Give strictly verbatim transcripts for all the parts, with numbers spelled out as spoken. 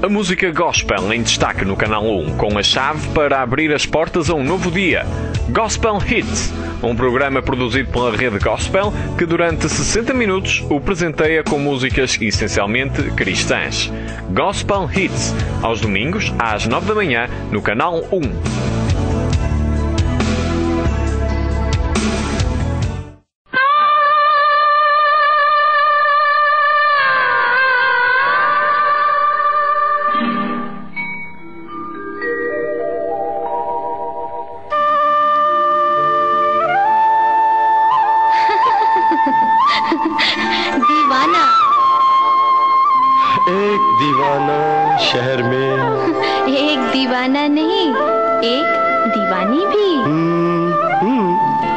A música gospel em destaque no Canal um, com a chave para abrir as portas a um novo dia. Gospel Hits, um programa produzido pela Rede Gospel que durante sessenta minutos o presenteia com músicas essencialmente cristãs. Gospel Hits, aos domingos às nove da manhã no Canal um. एक दीवाना शहर में, एक दीवाना नहीं, एक दीवानी भी। हम्म, हम्म।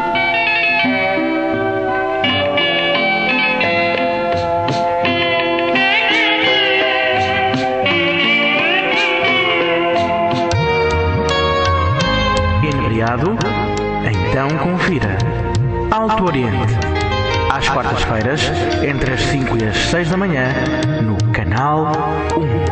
Enviado? Então confira. Alto Oriente. Às quartas-feiras, entre as cinco e as seis da manhã, no Canal um.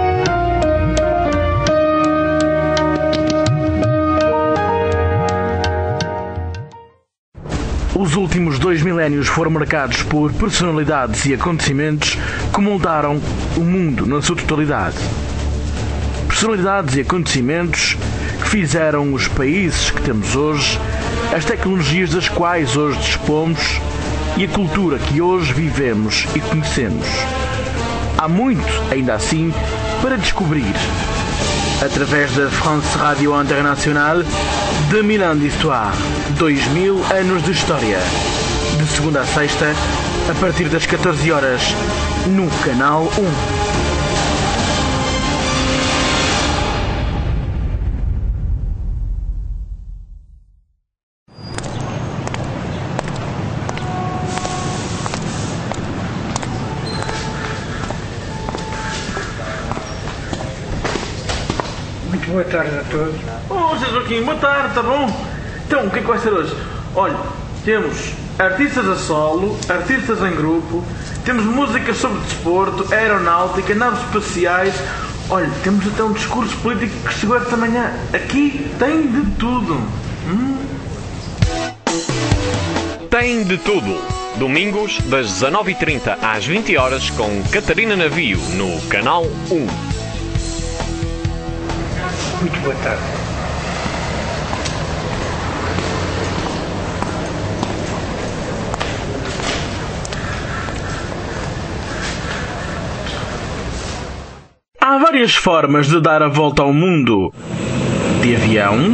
Os últimos dois milénios foram marcados por personalidades e acontecimentos que moldaram o mundo na sua totalidade. Personalidades e acontecimentos que fizeram os países que temos hoje, as tecnologias das quais hoje dispomos e a cultura que hoje vivemos e conhecemos. Há muito, ainda assim, para descobrir. Através da France Radio Internationale, de mille ans d'histoire, dois mil anos de história. De segunda a sexta, a partir das catorze horas, no Canal um. Muito boa tarde a todos. Oh, José Joaquim, boa tarde, tá bom? Então, o que é que vai ser hoje? Olha, temos artistas a solo, artistas em grupo, temos música sobre desporto, aeronáutica, naves espaciais. Olha, temos até um discurso político que chegou esta manhã. Aqui tem de tudo. Hum? Tem de tudo. Domingos, das dezanove e trinta às vinte horas, com Catarina Navio, no Canal um. Muito boa tarde. Há várias formas de dar a volta ao mundo. De avião,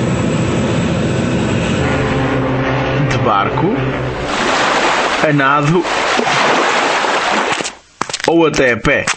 de barco, a nado ou até a pé.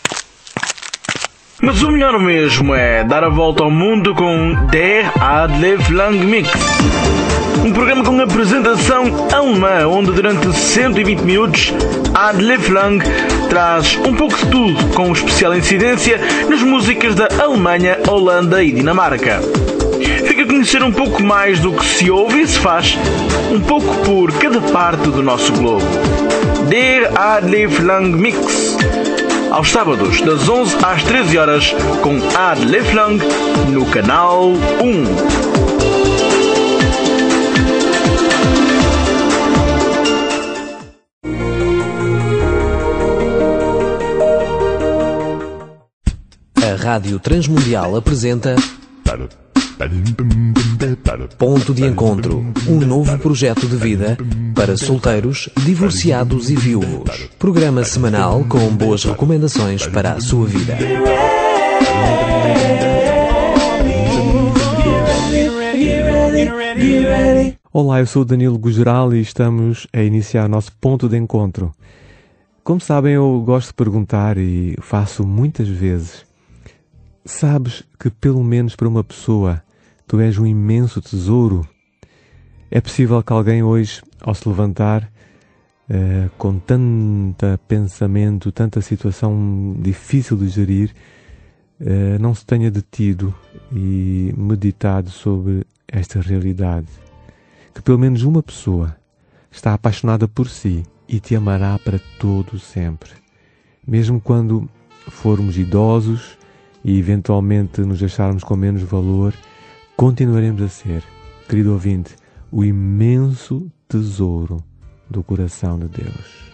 Mas o melhor mesmo é dar a volta ao mundo com Der Adlerflang Mix. Um programa com apresentação alemã, onde durante cento e vinte minutos Adlerflang traz um pouco de tudo, com especial incidência nas músicas da Alemanha, Holanda e Dinamarca. Fica a conhecer um pouco mais do que se ouve e se faz, um pouco por cada parte do nosso globo. Der Adlerflang Mix. Aos sábados, das onze às treze horas, com Adlerflang, no Canal um. A Rádio Transmundial apresenta Ponto de Encontro, um novo projeto de vida para solteiros, divorciados e viúvos. Programa semanal com boas recomendações para a sua vida. Olá, eu sou o Danilo Gugeral e estamos a iniciar nosso Ponto de Encontro. Como sabem, eu gosto de perguntar e faço muitas vezes: sabes que pelo menos para uma pessoa tu és um imenso tesouro? É possível que alguém hoje, ao se levantar, uh, com tanto pensamento, tanta situação difícil de gerir, uh, não se tenha detido e meditado sobre esta realidade. Que pelo menos uma pessoa está apaixonada por si e te amará para todo sempre. Mesmo quando formos idosos e eventualmente nos acharmos com menos valor, continuaremos a ser, querido ouvinte, o imenso tesouro do coração de Deus.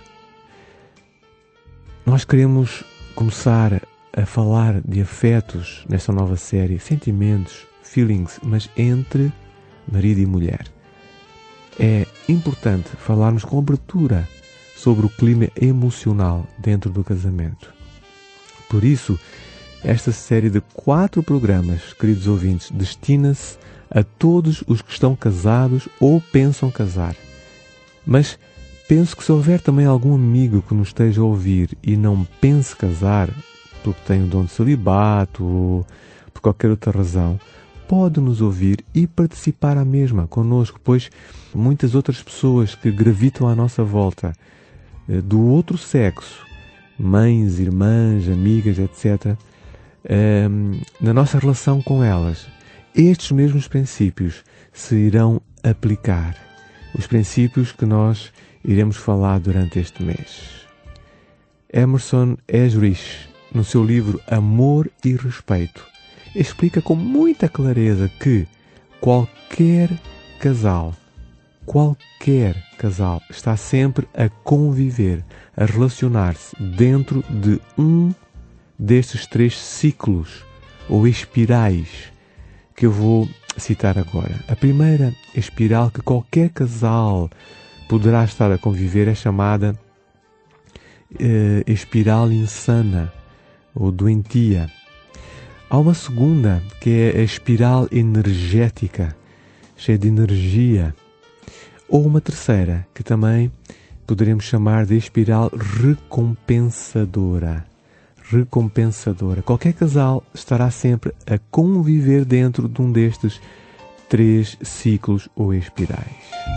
Nós queremos começar a falar de afetos nesta nova série, sentimentos, feelings, mas entre marido e mulher. É importante falarmos com abertura sobre o clima emocional dentro do casamento. Por isso, esta série de quatro programas, queridos ouvintes, destina-se a todos os que estão casados ou pensam casar. Mas penso que se houver também algum amigo que nos esteja a ouvir e não pense casar, porque tem o dom de celibato ou por qualquer outra razão, pode nos ouvir e participar à mesma connosco, pois muitas outras pessoas que gravitam à nossa volta, do outro sexo, mães, irmãs, amigas, etcétera, na nossa relação com elas, estes mesmos princípios se irão aplicar. Os princípios que nós iremos falar durante este mês. Emerson Eschrich, no seu livro Amor e Respeito, explica com muita clareza que qualquer casal, qualquer casal está sempre a conviver, a relacionar-se dentro de um destes três ciclos ou espirais que eu vou citar agora. A primeira espiral que qualquer casal poderá estar a conviver é chamada eh, espiral insana ou doentia. Há uma segunda, que é a espiral energética, cheia de energia. Ou uma terceira, que também poderemos chamar de espiral recompensadora. Recompensadora. Qualquer casal estará sempre a conviver dentro de um destes três ciclos ou espirais.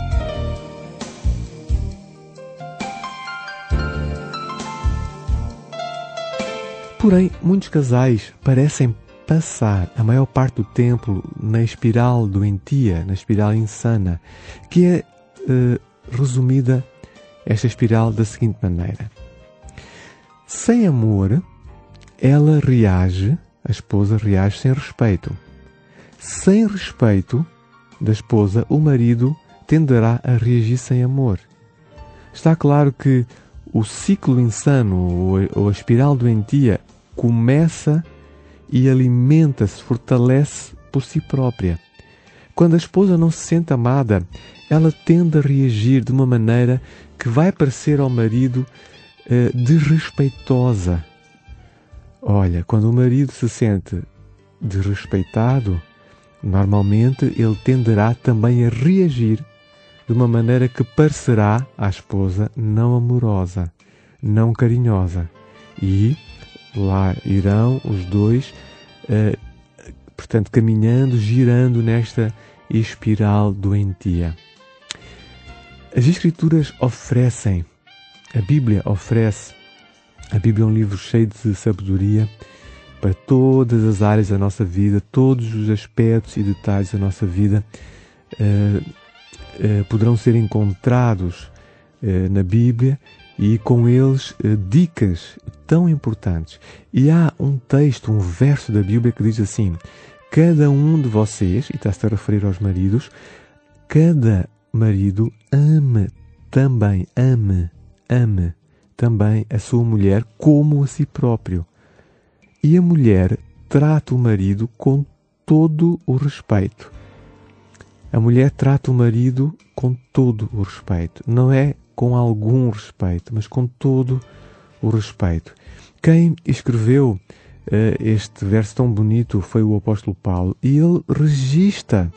Porém, muitos casais parecem passar a maior parte do tempo na espiral doentia, na espiral insana, que é eh, resumida esta espiral da seguinte maneira. Sem amor, ela reage, a esposa reage sem respeito. Sem respeito da esposa, o marido tenderá a reagir sem amor. Está claro que o ciclo insano ou a espiral doentia começa e alimenta-se, fortalece por si própria. Quando a esposa não se sente amada, ela tende a reagir de uma maneira que vai parecer ao marido eh, desrespeitosa. Olha, quando o marido se sente desrespeitado, normalmente ele tenderá também a reagir de uma maneira que parecerá à esposa não amorosa, não carinhosa. E lá irão os dois, eh, portanto, caminhando, girando nesta espiral doentia. As Escrituras oferecem, a Bíblia oferece, a Bíblia é um livro cheio de sabedoria para todas as áreas da nossa vida, todos os aspectos e detalhes da nossa vida eh, eh, poderão ser encontrados eh, na Bíblia e com eles eh, dicas tão importantes. E há um texto, um verso da Bíblia que diz assim: cada um de vocês, e está-se a referir aos maridos, cada marido ame também, ame, ame também a sua mulher como a si próprio. E a mulher trata o marido com todo o respeito. A mulher trata o marido com todo o respeito. Não é com algum respeito, mas com todo o respeito. Quem escreveu uh, este verso tão bonito foi o apóstolo Paulo, e ele registra,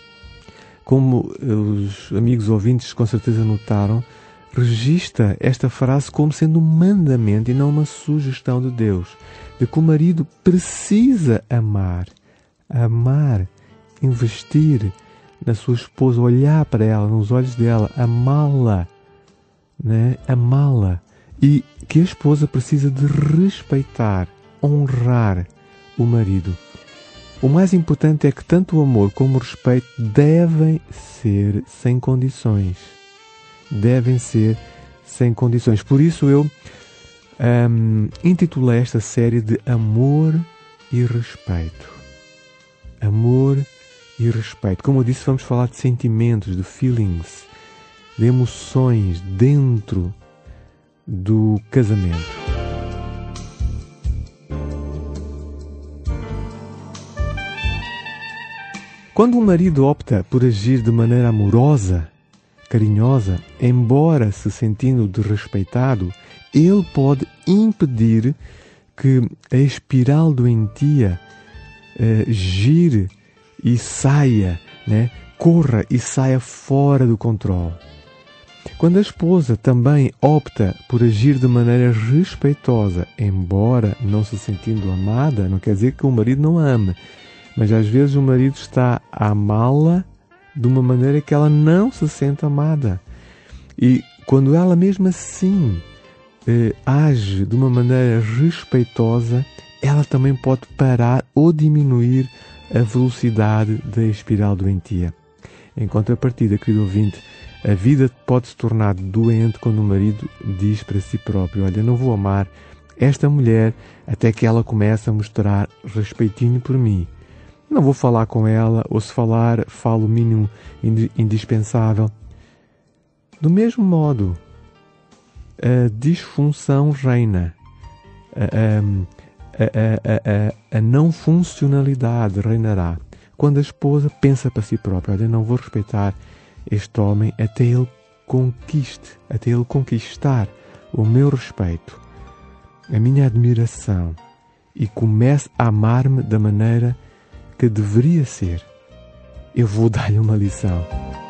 como os amigos ouvintes com certeza notaram, registra esta frase como sendo um mandamento e não uma sugestão de Deus, de que o marido precisa amar, amar, investir na sua esposa, olhar para ela, nos olhos dela, amá-la, né? amá-la, e que a esposa precisa de respeitar, honrar o marido. O mais importante é que tanto o amor como o respeito devem ser sem condições. Devem ser sem condições. Por isso eu Um, intitulei esta série de Amor e Respeito. Amor e respeito. Como eu disse, vamos falar de sentimentos, de feelings, de emoções dentro do casamento. Quando o marido opta por agir de maneira amorosa, carinhosa, embora se sentindo desrespeitado, ele pode impedir que a espiral doentia uh, gire e saia, né? corra e saia fora do controle. Quando a esposa também opta por agir de maneira respeitosa, embora não se sentindo amada, não quer dizer que o marido não a ama, mas às vezes o marido está a amá-la de uma maneira que ela não se sente amada. E quando ela mesmo assim eh, age de uma maneira respeitosa, ela também pode parar ou diminuir a velocidade da espiral doentia. Em contrapartida, querido ouvinte, a vida pode se tornar doente quando o marido diz para si próprio: olha, não vou amar esta mulher até que ela comece a mostrar respeitinho por mim. Não vou falar com ela, ou se falar, falo o mínimo indispensável. Do mesmo modo, a disfunção reina. A, a, a, a, a não funcionalidade reinará quando a esposa pensa para si própria: olha, não vou respeitar este homem até ele conquiste, até ele conquistar o meu respeito, a minha admiração, e comece a amar-me da maneira que deveria ser. Eu vou dar-lhe uma lição.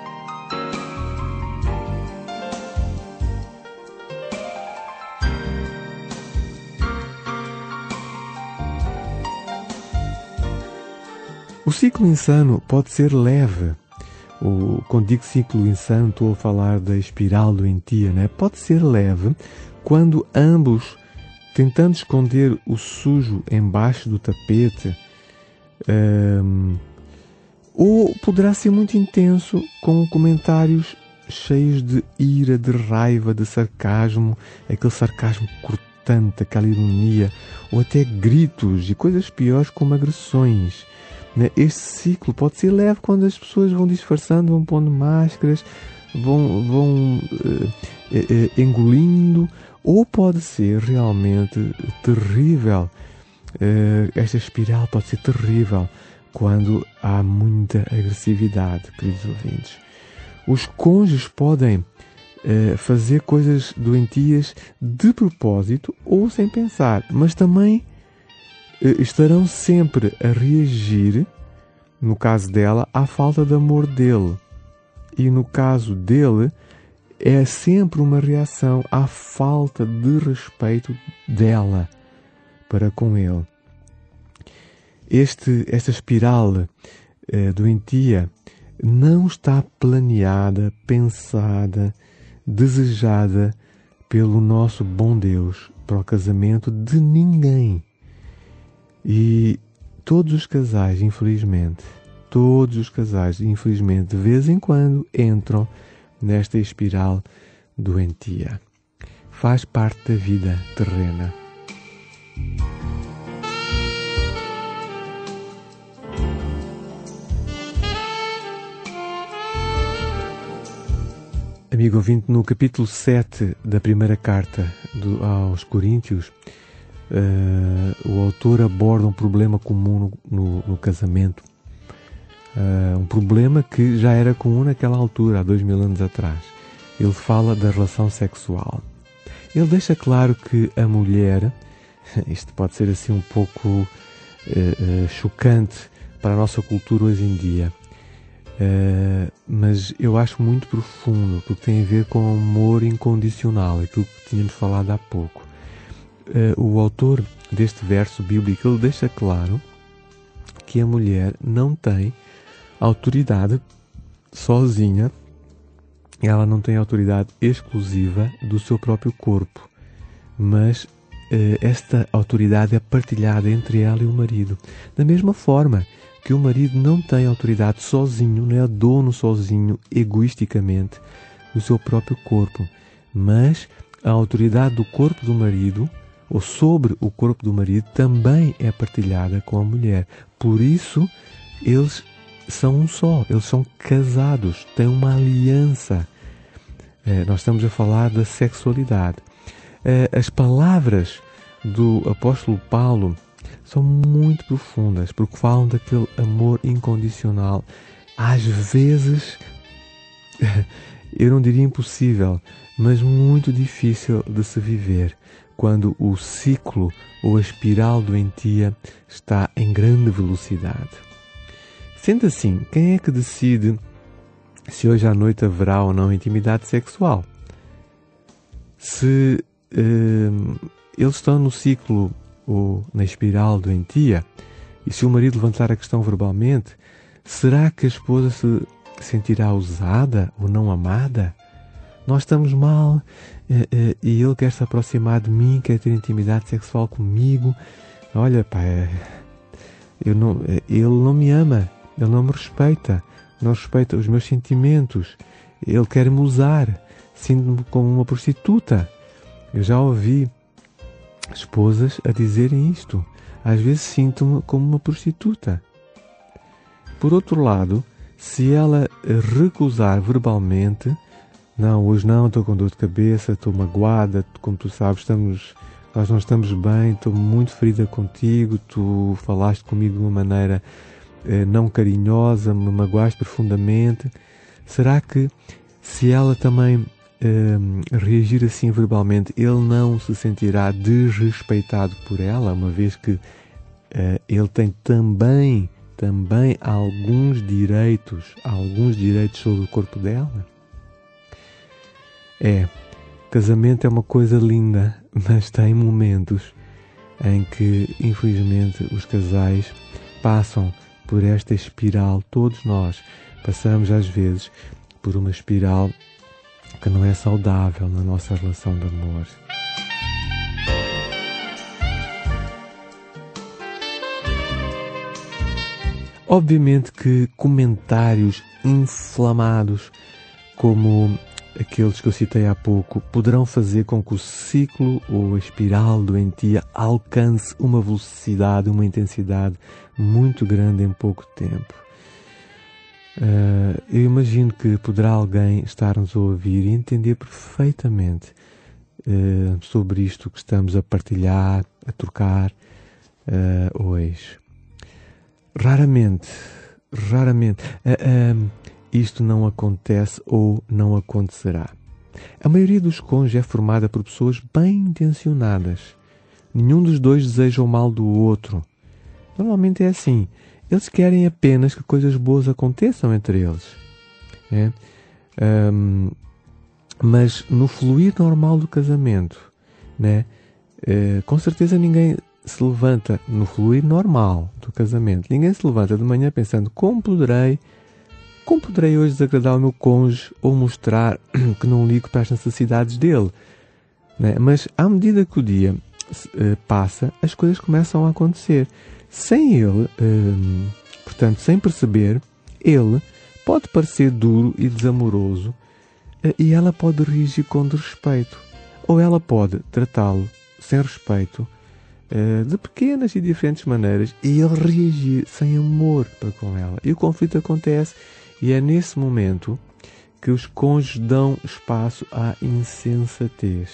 O ciclo insano pode ser leve. O, quando digo ciclo insano, estou a falar da espiral doentia, né? Pode ser leve quando ambos, tentando esconder o sujo embaixo do tapete, um, ou poderá ser muito intenso com comentários cheios de ira, de raiva, de sarcasmo, aquele sarcasmo cortante, aquela ironia, ou até gritos e coisas piores como agressões. Este ciclo pode ser leve quando as pessoas vão disfarçando, vão pondo máscaras, vão, vão uh, uh, engolindo, ou pode ser realmente terrível. Uh, esta espiral pode ser terrível quando há muita agressividade, queridos ouvintes. Os cônjuges podem uh, fazer coisas doentias de propósito ou sem pensar, mas também estarão sempre a reagir, no caso dela, à falta de amor dele. E no caso dele, é sempre uma reação à falta de respeito dela para com ele. Este, esta espiral eh, doentia não está planeada, pensada, desejada pelo nosso bom Deus para o casamento de ninguém. E todos os casais, infelizmente, todos os casais, infelizmente, de vez em quando entram nesta espiral doentia. Faz parte da vida terrena. Amigo ouvinte, no capítulo sete da primeira carta do, aos Coríntios, Uh, o autor aborda um problema comum no, no, no casamento, uh, um problema que já era comum naquela altura, há dois mil anos atrás. Ele fala da relação sexual. Ele deixa claro que a mulher, isto pode ser assim um pouco uh, uh, chocante para a nossa cultura hoje em dia, uh, mas eu acho muito profundo, porque tem a ver com o amor incondicional, aquilo que tínhamos falado há pouco. Uh, o autor deste verso bíblico, ele deixa claro que a mulher não tem autoridade sozinha, ela não tem autoridade exclusiva do seu próprio corpo, mas uh, esta autoridade é partilhada entre ela e o marido. Da mesma forma que o marido não tem autoridade sozinho, não é dono sozinho, egoisticamente, do seu próprio corpo, mas a autoridade do corpo do marido, ou sobre o corpo do marido, também é partilhada com a mulher. Por isso, eles são um só, eles são casados, têm uma aliança. É, nós estamos a falar da sexualidade. É, as palavras do apóstolo Paulo são muito profundas, porque falam daquele amor incondicional. Às vezes, eu não diria impossível, mas muito difícil de se viver, quando o ciclo ou a espiral doentia está em grande velocidade. Sendo assim, quem é que decide se hoje à noite haverá ou não intimidade sexual? Se uh, eles estão no ciclo ou na espiral doentia, e se o marido levantar a questão verbalmente, será que a esposa se sentirá usada ou não amada? Nós estamos mal uh, uh, e ele quer se aproximar de mim, quer ter intimidade sexual comigo. Olha, pá, eu não, ele não me ama, ele não me respeita, não respeita os meus sentimentos, ele quer me usar, sinto-me como uma prostituta. Eu já ouvi esposas a dizerem isto. Às vezes sinto-me como uma prostituta. Por outro lado, se ela recusar verbalmente, não, hoje não, estou com dor de cabeça, estou magoada, como tu sabes, estamos, nós não estamos bem, estou muito ferida contigo, tu falaste comigo de uma maneira eh, não carinhosa, me magoaste profundamente. Será que se ela também eh, reagir assim verbalmente, ele não se sentirá desrespeitado por ela, uma vez que eh, ele tem também, também alguns direitos, alguns direitos sobre o corpo dela? É, casamento é uma coisa linda, mas tem momentos em que, infelizmente, os casais passam por esta espiral. Todos nós passamos, às vezes, por uma espiral que não é saudável na nossa relação de amor. Obviamente que comentários inflamados, como aqueles que eu citei há pouco, poderão fazer com que o ciclo ou a espiral doentia alcance uma velocidade, uma intensidade muito grande em pouco tempo. Uh, eu imagino que poderá alguém estar-nos a ouvir e entender perfeitamente uh, sobre isto que estamos a partilhar, a trocar uh, hoje. Raramente, raramente... Uh, uh, isto não acontece ou não acontecerá. A maioria dos cônjuges é formada por pessoas bem intencionadas. Nenhum dos dois deseja o mal do outro. Normalmente é assim. Eles querem apenas que coisas boas aconteçam entre eles. É? Um, mas no fluir normal do casamento, né? Uh, com certeza ninguém se levanta no fluir normal do casamento. Ninguém se levanta de manhã pensando como poderei Como poderei hoje desagradar o meu cônjuge ou mostrar que não ligo para as necessidades dele? Né? Mas à medida que o dia uh, passa, as coisas começam a acontecer. Sem ele, uh, portanto, sem perceber, ele pode parecer duro e desamoroso uh, e ela pode reagir com desrespeito. Ou ela pode tratá-lo sem respeito, uh, de pequenas e diferentes maneiras, e ele reagir sem amor para com ela. E o conflito acontece. E é nesse momento que os cônjuges dão espaço à insensatez.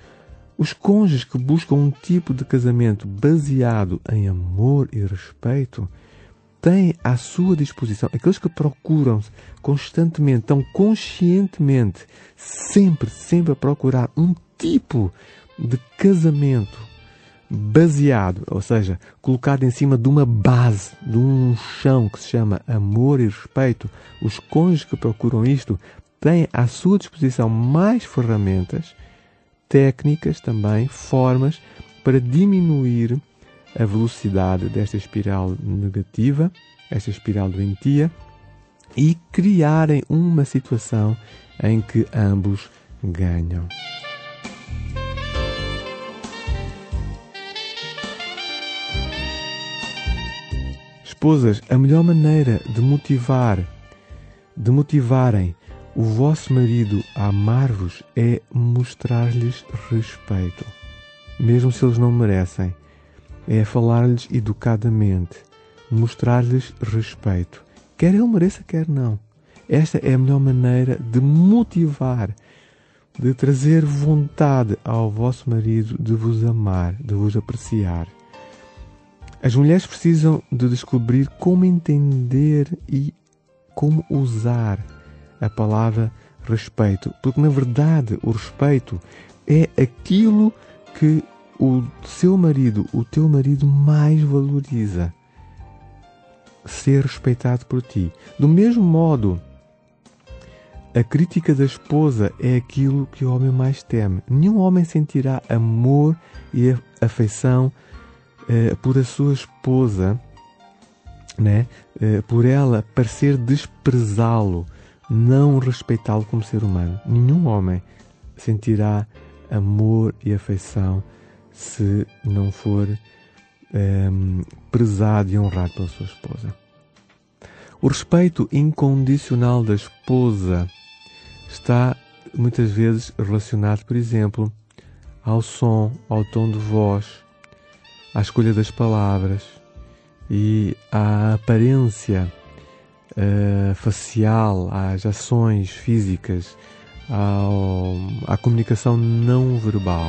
Os cônjuges que buscam um tipo de casamento baseado em amor e respeito têm à sua disposição, aqueles que procuram constantemente, tão conscientemente, sempre, sempre a procurar um tipo de casamento baseado, ou seja, colocado em cima de uma base, de um chão que se chama amor e respeito. Os cônjuges que procuram isto têm à sua disposição mais ferramentas, técnicas também, formas para diminuir a velocidade desta espiral negativa, esta espiral doentia, e criarem uma situação em que ambos ganham. Esposas, a melhor maneira de motivar, de motivarem o vosso marido a amar-vos é mostrar-lhes respeito, mesmo se eles não merecem. É falar-lhes educadamente, mostrar-lhes respeito, quer ele mereça, quer não. Esta é a melhor maneira de motivar, de trazer vontade ao vosso marido de vos amar, de vos apreciar. As mulheres precisam de descobrir como entender e como usar a palavra respeito, porque na verdade o respeito é aquilo que o seu marido, o teu marido mais valoriza. Ser respeitado por ti. Do mesmo modo, a crítica da esposa é aquilo que o homem mais teme. Nenhum homem sentirá amor e afeição eh, por a sua esposa, né? eh, por ela parecer desprezá-lo, não respeitá-lo como ser humano. Nenhum homem sentirá amor e afeição se não for eh, prezado e honrado pela sua esposa. O respeito incondicional da esposa está muitas vezes relacionado, por exemplo, ao som, ao tom de voz, à escolha das palavras e à aparência uh, facial, às ações físicas, ao, à comunicação não verbal.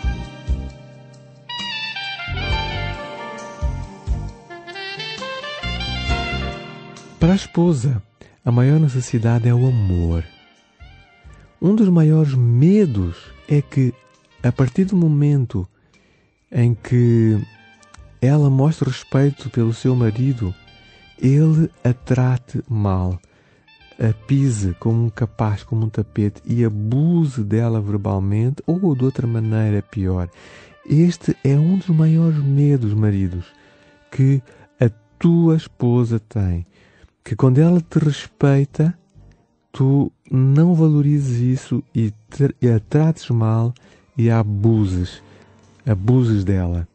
Para a esposa, a maior necessidade é o amor. Um dos maiores medos é que, a partir do momento em que ela mostra respeito pelo seu marido, ele a trate mal, a pise como um capaz, como um tapete e abuse dela verbalmente ou de outra maneira pior. Este é um dos maiores medos, maridos, que a tua esposa tem. Que quando ela te respeita, tu não valorizes isso e, te, e a trates mal e a abuses, abuses dela.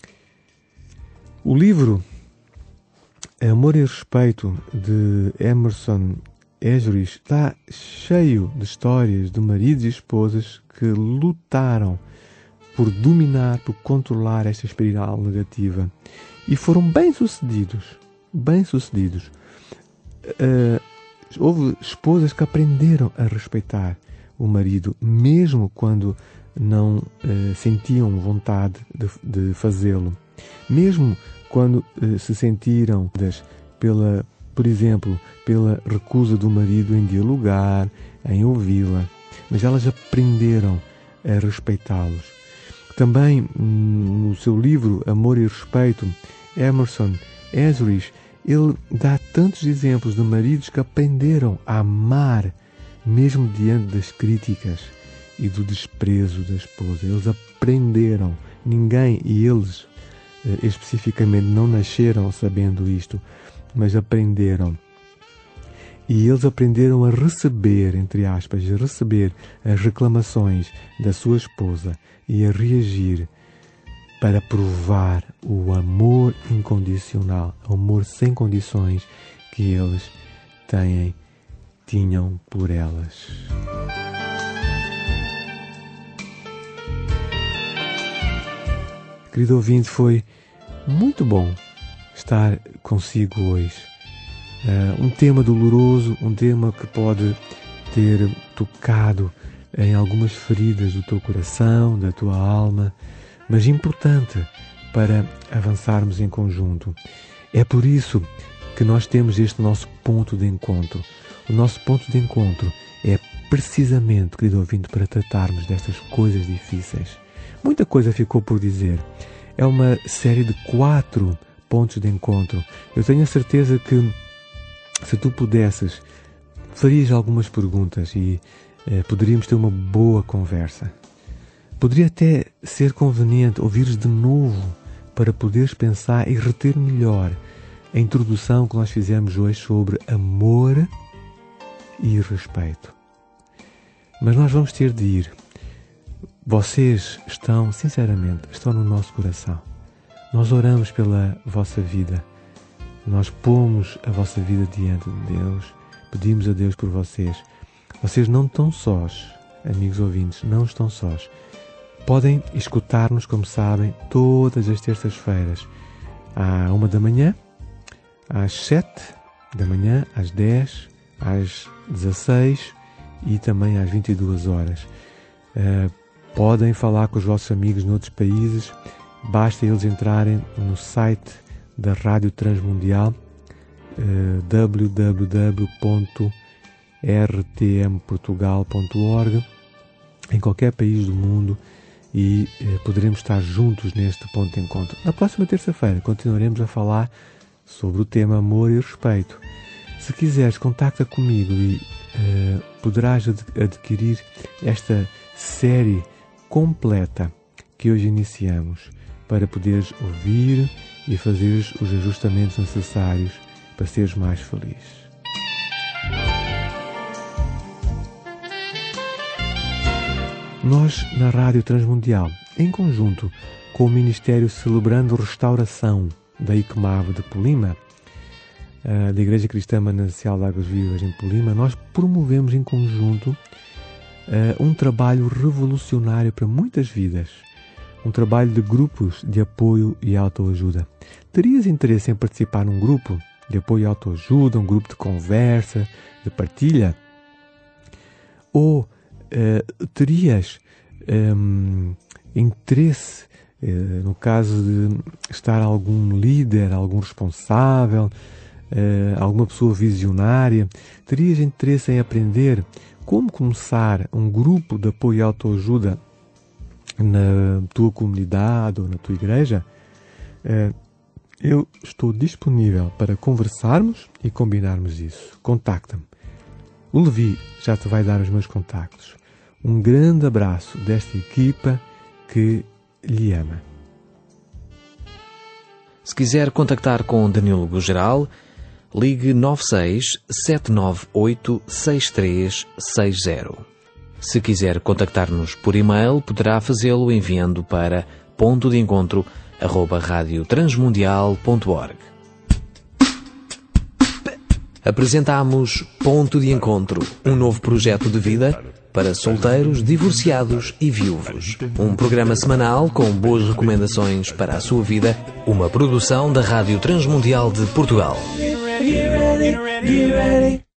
O livro Amor e Respeito, de Emerson Etheridge, está cheio de histórias de maridos e esposas que lutaram por dominar, por controlar esta espiral negativa e foram bem-sucedidos, bem-sucedidos. Uh, houve esposas que aprenderam a respeitar o marido, mesmo quando não uh, sentiam vontade de, de fazê-lo. Mesmo quando uh, se sentiram pela, por exemplo, pela recusa do marido em dialogar, em ouvi-la. Mas elas aprenderam a respeitá-los. Também, no seu livro Amor e Respeito, Emerson Etheridge, ele dá tantos exemplos de maridos que aprenderam a amar, mesmo diante das críticas e do desprezo da esposa. Eles aprenderam. Ninguém, e eles eh, especificamente, não nasceram sabendo isto, mas aprenderam. E eles aprenderam a receber, entre aspas, a receber as reclamações da sua esposa e a reagir para provar o amor incondicional, o amor sem condições que eles têm, tinham por elas. Querido ouvinte, foi muito bom estar consigo hoje. Uh, um tema doloroso, um tema que pode ter tocado em algumas feridas do teu coração, da tua alma, mas importante para avançarmos em conjunto. É por isso que nós temos este nosso ponto de encontro. O nosso ponto de encontro é precisamente, querido ouvinte, para tratarmos destas coisas difíceis. Muita coisa ficou por dizer. É uma série de quatro pontos de encontro. Eu tenho a certeza que, se tu pudesses, farias algumas perguntas e eh, poderíamos ter uma boa conversa. Poderia até ser conveniente ouvires de novo para poderes pensar e reter melhor a introdução que nós fizemos hoje sobre amor e respeito. Mas nós vamos ter de ir. Vocês estão, sinceramente, estão no nosso coração. Nós oramos pela vossa vida. Nós pomos a vossa vida diante de Deus. Pedimos a Deus por vocês. Vocês não estão sós, amigos ouvintes, não estão sós. Podem escutar-nos, como sabem, todas as terças-feiras, à uma da manhã, às sete da manhã, às dez, às dezasseis e também às vinte e duas horas. Uh, podem falar com os vossos amigos noutros países, basta eles entrarem no site da Rádio Transmundial, uh, w w w ponto r t m portugal ponto org, em qualquer país do mundo, e uh, poderemos estar juntos neste ponto de encontro. Na próxima terça-feira continuaremos a falar sobre o tema amor e respeito. Se quiseres, contacta comigo e uh, poderás ad- adquirir esta série completa que hoje iniciamos, para poderes ouvir e fazer os ajustamentos necessários para seres mais feliz. Nós, na Rádio Transmundial, em conjunto com o Ministério Celebrando Restauração da I C M A V de Polima, da Igreja Cristã Manancial de Águas Vivas em Polima, nós promovemos em conjunto uh, um trabalho revolucionário para muitas vidas, um trabalho de grupos de apoio e autoajuda. Terias interesse em participar num grupo de apoio e autoajuda, um grupo de conversa, de partilha? Ou uh, terias um, interesse, uh, no caso de estar algum líder, algum responsável, Uh, alguma pessoa visionária, terias interesse em aprender como começar um grupo de apoio e autoajuda na tua comunidade ou na tua igreja? Uh, eu estou disponível para conversarmos e combinarmos isso. Contacta-me. O Levi já te vai dar os meus contactos. Um grande abraço desta equipa que lhe ama. Se quiser contactar com Danilo Gugeral, ligue nove seis sete nove oito seis três seis zero. Se quiser contactar-nos por e-mail, poderá fazê-lo enviando para ponto de encontro arroba rádio transmundial ponto org. Apresentamos Ponto de Encontro, um novo projeto de vida para solteiros, divorciados e viúvos. Um programa semanal com boas recomendações para a sua vida, uma produção da Rádio Transmundial de Portugal.